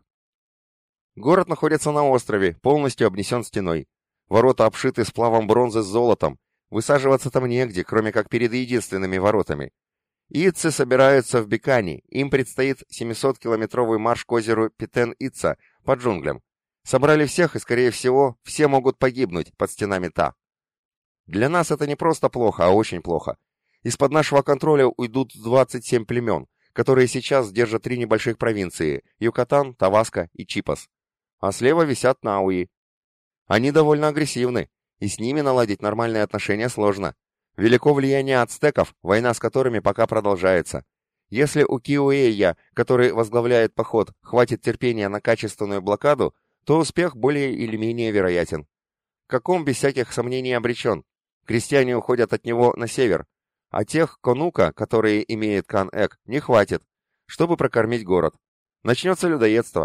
Город находится на острове, полностью обнесен стеной. Ворота обшиты сплавом бронзы с золотом. Высаживаться там негде, кроме как перед единственными воротами. Итцы собираются в Бикани, им предстоит семисоткилометровый марш к озеру Питен-Итца по джунглям. Собрали всех, и, скорее всего, все могут погибнуть под стенами Та. Для нас это не просто плохо, а очень плохо. Из-под нашего контроля уйдут двадцать семь племен, которые сейчас держат три небольших провинции – Юкатан, Таваско и Чипас. А слева висят Науи. Они довольно агрессивны, и с ними наладить нормальные отношения сложно. Велико влияние ацтеков, война с которыми пока продолжается. Если у Киуэя, который возглавляет поход, хватит терпения на качественную блокаду, то успех более или менее вероятен. Каком без всяких сомнений обречен. Крестьяне уходят от него на север, а тех конука, которые имеет Кан-Эк, не хватит, чтобы прокормить город. Начнется людоедство.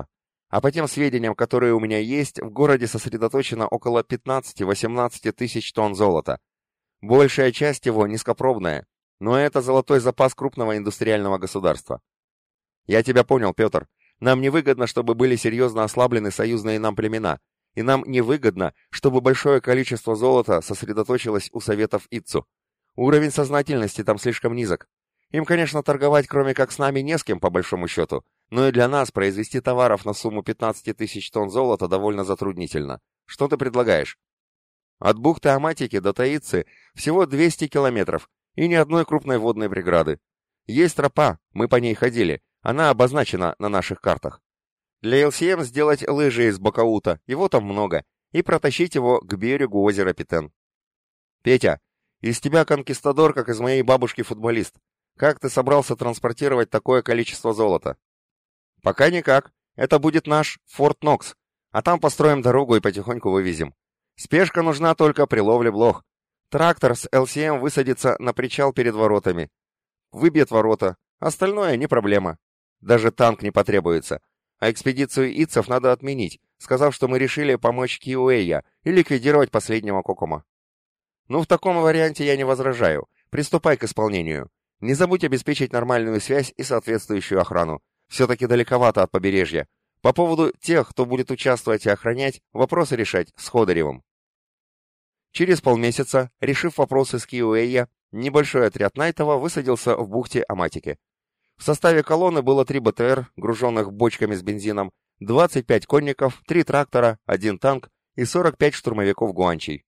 А по тем сведениям, которые у меня есть, в городе сосредоточено около пятнадцати-восемнадцати тысяч тонн золота. Большая часть его низкопробная, но это золотой запас крупного индустриального государства. Я тебя понял, Петр. Нам невыгодно, чтобы были серьезно ослаблены союзные нам племена, и нам невыгодно, чтобы большое количество золота сосредоточилось у советов ИЦУ. Уровень сознательности там слишком низок. Им, конечно, торговать кроме как с нами не с кем, по большому счету, но и для нас произвести товаров на сумму пятнадцати тысяч тонн золота довольно затруднительно. Что ты предлагаешь? От бухты Аматики до Таицы всего двести километров и ни одной крупной водной преграды. Есть тропа, мы по ней ходили, она обозначена на наших картах. Для эл си эм сделать лыжи из Бакаута, его там много, и протащить его к берегу озера Питен. Петя, из тебя конкистадор, как из моей бабушки футболист. Как ты собрался транспортировать такое количество золота? Пока никак. Это будет наш Форт Нокс, а там построим дорогу и потихоньку вывезем. Спешка нужна только при ловле блох. Трактор с эл си эм высадится на причал перед воротами. Выбьет ворота. Остальное не проблема. Даже танк не потребуется. А экспедицию ицев надо отменить, сказав, что мы решили помочь Киуэя и ликвидировать последнего Кокома. Ну, в таком варианте я не возражаю. Приступай к исполнению. Не забудь обеспечить нормальную связь и соответствующую охрану. Все-таки далековато от побережья. По поводу тех, кто будет участвовать и охранять, вопросы решать с Ходыревым. Через полмесяца, решив вопросы с Киуэя, небольшой отряд Найтова высадился в бухте Аматики. В составе колонны было три бэ тэ эр, груженных бочками с бензином, двадцать пять конников, три трактора, один танк и сорок пять штурмовиков гуанчей.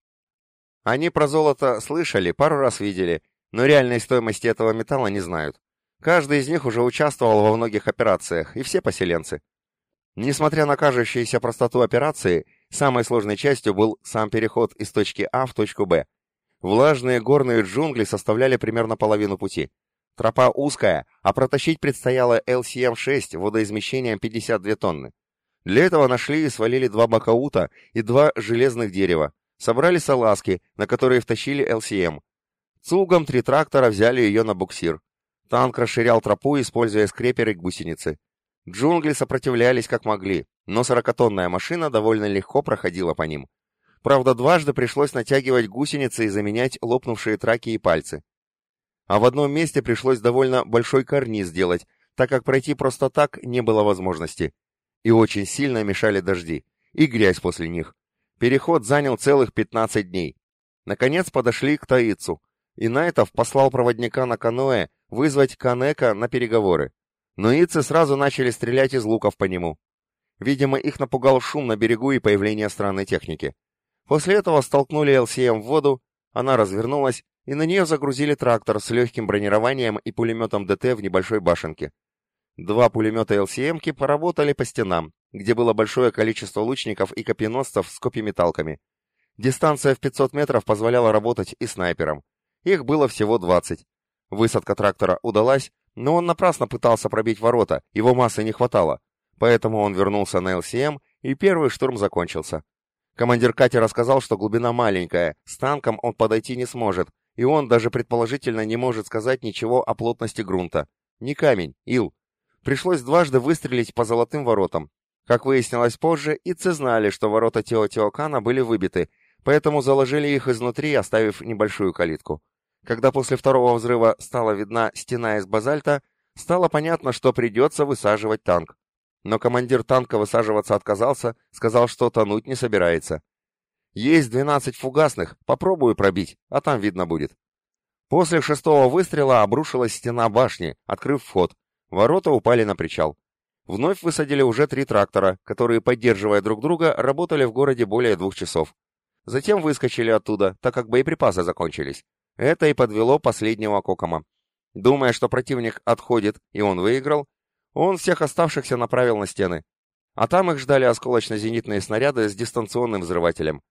Они про золото слышали, пару раз видели, но реальной стоимости этого металла не знают. Каждый из них уже участвовал во многих операциях, и все поселенцы. Несмотря на кажущуюся простоту операции, самой сложной частью был сам переход из точки А в точку Б. Влажные горные джунгли составляли примерно половину пути. Тропа узкая, а протащить предстояло эл си эм шесть водоизмещением пятьдесят две тонны. Для этого нашли и свалили два бакаута и два железных дерева. Собрали салазки, на которые втащили эл си эм. Цугом три трактора взяли ее на буксир. Танк расширял тропу, используя скреперы гусеницы. Джунгли сопротивлялись как могли, но сорокатонная машина довольно легко проходила по ним. Правда, дважды пришлось натягивать гусеницы и заменять лопнувшие траки и пальцы. А в одном месте пришлось довольно большой карниз сделать, так как пройти просто так не было возможности. И очень сильно мешали дожди, и грязь после них. Переход занял целых пятнадцать дней. Наконец подошли к Таицу, и Найтов послал проводника на каноэ вызвать Канека на переговоры. Но ицы сразу начали стрелять из луков по нему. Видимо, их напугал шум на берегу и появление странной техники. После этого столкнули эл си эм в воду, она развернулась, и на нее загрузили трактор с легким бронированием и пулеметом дэ тэ в небольшой башенке. Два пулемета эл си эм-ки поработали по стенам, где было большое количество лучников и копьеносцев с копьеметалками. Дистанция в пятьсот метров позволяла работать и снайперам. Их было всего двадцать. Высадка трактора удалась, но он напрасно пытался пробить ворота, его массы не хватало. Поэтому он вернулся на эл си эм, и первый штурм закончился. Командир катера сказал, что глубина маленькая, с танком он подойти не сможет, и он даже предположительно не может сказать ничего о плотности грунта. Не камень, ил. Пришлось дважды выстрелить по золотым воротам. Как выяснилось позже, ицы знали, что ворота Теотиокана были выбиты, поэтому заложили их изнутри, оставив небольшую калитку. Когда после второго взрыва стала видна стена из базальта, стало понятно, что придется высаживать танк. Но командир танка высаживаться отказался, сказал, что тонуть не собирается. Есть двенадцать фугасных, попробую пробить, а там видно будет. После шестого выстрела обрушилась стена башни, открыв вход. Ворота упали на причал. Вновь высадили уже три трактора, которые, поддерживая друг друга, работали в городе более двух часов. Затем выскочили оттуда, так как боеприпасы закончились. Это и подвело последнего Кокома. Думая, что противник отходит, и он выиграл, он всех оставшихся направил на стены. А там их ждали осколочно-зенитные снаряды с дистанционным взрывателем.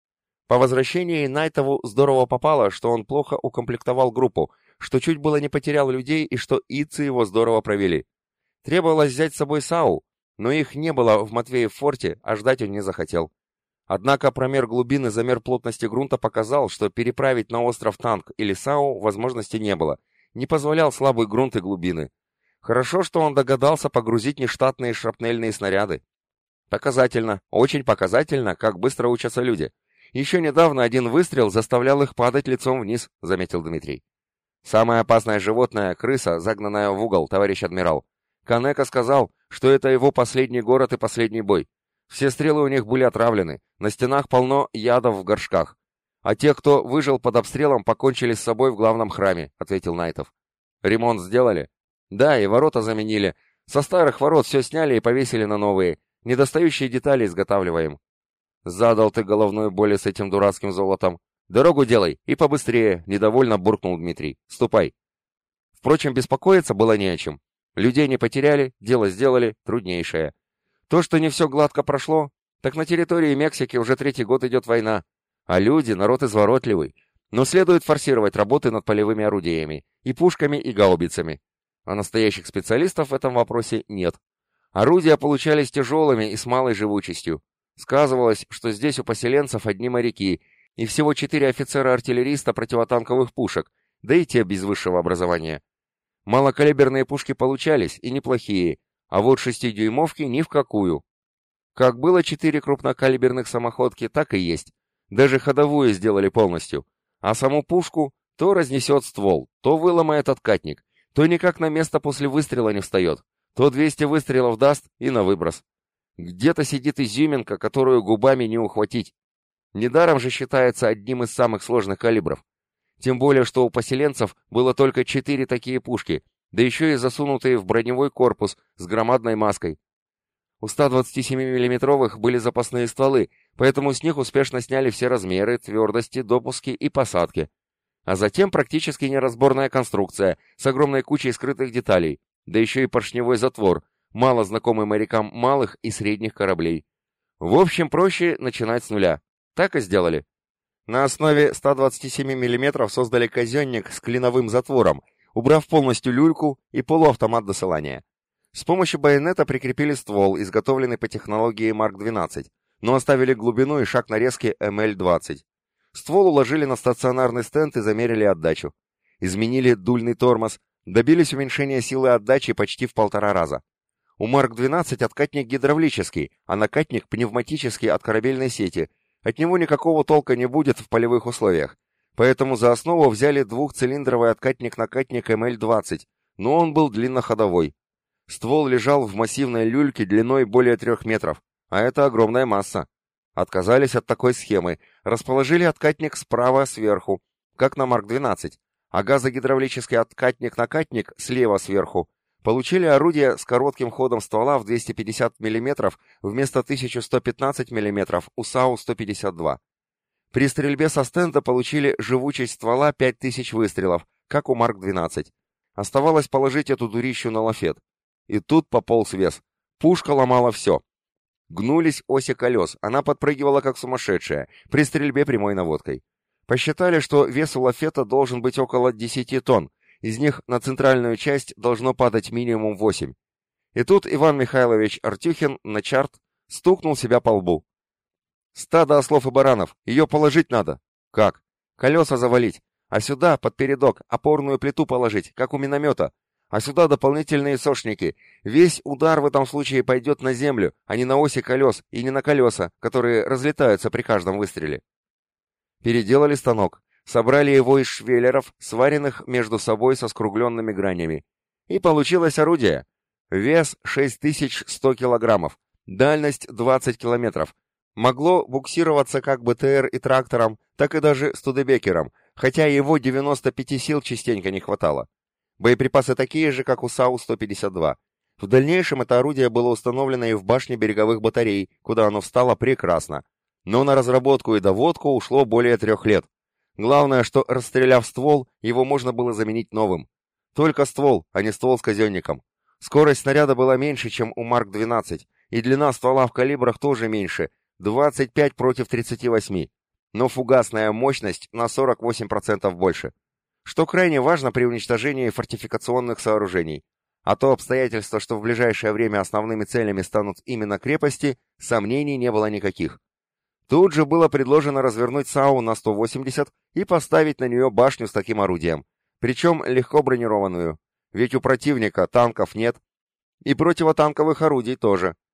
По возвращении Найтову здорово попало, что он плохо укомплектовал группу, что чуть было не потерял людей и что ицы его здорово провели. Требовалось взять с собой САУ, но их не было в Матвеев-форте, а ждать он не захотел. Однако промер глубины, замер плотности грунта показал, что переправить на остров танк или САУ возможности не было, не позволял слабый грунт и глубины. Хорошо, что он догадался погрузить нештатные шрапнельные снаряды. Показательно, очень показательно, как быстро учатся люди. Еще недавно один выстрел заставлял их падать лицом вниз, заметил Дмитрий. Самое опасное животное — крыса, загнанная в угол, товарищ адмирал. Канека сказал, что это его последний город и последний бой. Все стрелы у них были отравлены, на стенах полно ядов в горшках. А те, кто выжил под обстрелом, покончили с собой в главном храме, ответил Найтов. Ремонт сделали? Да, и ворота заменили. Со старых ворот все сняли и повесили на новые. Недостающие детали изготавливаем. Задал ты головной боли с этим дурацким золотом. Дорогу делай, и побыстрее, недовольно буркнул Дмитрий. Ступай. Впрочем, беспокоиться было не о чем. Людей не потеряли, дело сделали, труднейшее. То, что не все гладко прошло, так на территории Мексики уже третий год идет война. А люди — народ изворотливый. Но следует форсировать работы над полевыми орудиями, и пушками, и гаубицами. А настоящих специалистов в этом вопросе нет. Орудия получались тяжелыми и с малой живучестью. Сказывалось, что здесь у поселенцев одни моряки, и всего четыре офицера-артиллериста противотанковых пушек, да и те без высшего образования. Малокалиберные пушки получались, и неплохие, а вот шестидюймовки ни в какую. Как было четыре крупнокалиберных самоходки, так и есть. Даже ходовую сделали полностью. А саму пушку то разнесет ствол, то выломает откатник, то никак на место после выстрела не встает, то двести выстрелов даст и на выброс. Где-то сидит изюминка, которую губами не ухватить. Недаром же считается одним из самых сложных калибров. Тем более, что у поселенцев было только четыре такие пушки, да еще и засунутые в броневой корпус с громадной маской. У ста двадцати семи миллиметровых были запасные стволы, поэтому с них успешно сняли все размеры, твердости, допуски и посадки. А затем практически неразборная конструкция с огромной кучей скрытых деталей, да еще и поршневой затвор, мало знакомый морякам малых и средних кораблей. В общем, проще начинать с нуля. Так и сделали. На основе ста двадцати семи миллиметров создали казенник с клиновым затвором, убрав полностью люльку и полуавтомат досылания. С помощью байонета прикрепили ствол, изготовленный по технологии Марк двенадцать, но оставили глубину и шаг нарезки эм эль двадцать. Ствол уложили на стационарный стенд и замерили отдачу. Изменили дульный тормоз, добились уменьшения силы отдачи почти в полтора раза. У Марк двенадцать откатник гидравлический, а накатник пневматический от корабельной сети. От него никакого толка не будет в полевых условиях. Поэтому за основу взяли двухцилиндровый откатник-накатник эм эль двадцать, но он был длинноходовой. Ствол лежал в массивной люльке длиной более трех метров, а это огромная масса. Отказались от такой схемы, расположили откатник справа сверху, как на Марк двенадцать, а газогидравлический откатник-накатник слева сверху. Получили орудие с коротким ходом ствола в двести пятьдесят миллиметров вместо тысяча сто пятнадцать миллиметров у САУ сто пятьдесят два. При стрельбе со стенда получили живучесть ствола пять тысяч выстрелов, как у Марк двенадцать. Оставалось положить эту дурищу на лафет. И тут пополз вес. Пушка ломала все. Гнулись оси колес, она подпрыгивала как сумасшедшая, при стрельбе прямой наводкой. Посчитали, что вес у лафета должен быть около десяти тонн, из них на центральную часть должно падать минимум восемь. И тут Иван Михайлович Артюхин на чарт стукнул себя по лбу. «Стадо ослов и баранов, ее положить надо». «Как?» «Колеса завалить, а сюда, под передок, опорную плиту положить, как у миномета. А сюда дополнительные сошники. Весь удар в этом случае пойдет на землю, а не на оси колес и не на колеса, которые разлетаются при каждом выстреле». Переделали станок, собрали его из швеллеров, сваренных между собой со скругленными гранями. И получилось орудие. Вес шесть тысяч сто килограммов, дальность двадцать километров. Могло буксироваться как бэ тэ эр и трактором, так и даже студебекером, хотя его девяноста пяти сил частенько не хватало. Боеприпасы такие же, как у САУ сто пятьдесят два. В дальнейшем это орудие было установлено и в башне береговых батарей, куда оно встало прекрасно. Но на разработку и доводку ушло более трех лет. Главное, что, расстреляв ствол, его можно было заменить новым. Только ствол, а не ствол с казенником. Скорость снаряда была меньше, чем у Марк двенадцать, и длина ствола в калибрах тоже меньше, двадцать пять против тридцати восьми. Но фугасная мощность на сорок восемь процентов больше. Что крайне важно при уничтожении фортификационных сооружений. А то обстоятельство, что в ближайшее время основными целями станут именно крепости, сомнений не было никаких. Тут же было предложено развернуть САУ на сто восемьдесят и поставить на нее башню с таким орудием, причем легко бронированную, ведь у противника танков нет, и противотанковых орудий тоже.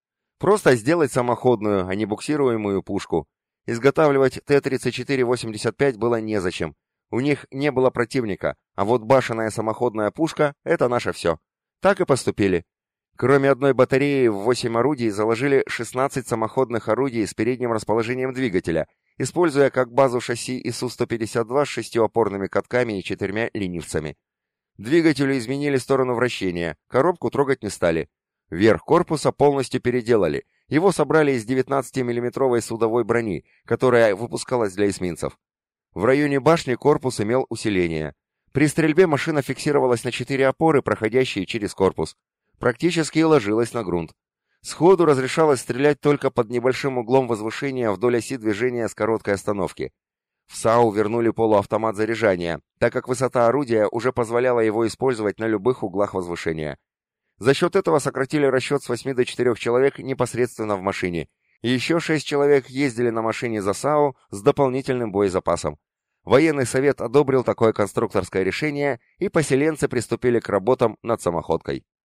Просто сделать самоходную, а не буксируемую пушку. Изготавливать Т тридцать четыре восемьдесят пять было незачем. У них не было противника, а вот башенная самоходная пушка — это наше все. Так и поступили. Кроме одной батареи в восемь орудий заложили шестнадцать самоходных орудий с передним расположением двигателя, используя как базу шасси ИСУ сто пятьдесят два с шестью опорными катками и четырьмя ленивцами. Двигателю изменили сторону вращения, коробку трогать не стали. Верх корпуса полностью переделали. Его собрали из девятнадцатимиллиметровой судовой брони, которая выпускалась для эсминцев. В районе башни корпус имел усиление. При стрельбе машина фиксировалась на четыре опоры, проходящие через корпус. Практически ложилась на грунт. Сходу разрешалось стрелять только под небольшим углом возвышения вдоль оси движения с короткой остановки. В САУ вернули полуавтомат заряжания, так как высота орудия уже позволяла его использовать на любых углах возвышения. За счет этого сократили расчет с восьми до четырёх человек непосредственно в машине, и еще шесть человек ездили на машине за САУ с дополнительным боезапасом. Военный совет одобрил такое конструкторское решение, и поселенцы приступили к работам над самоходкой.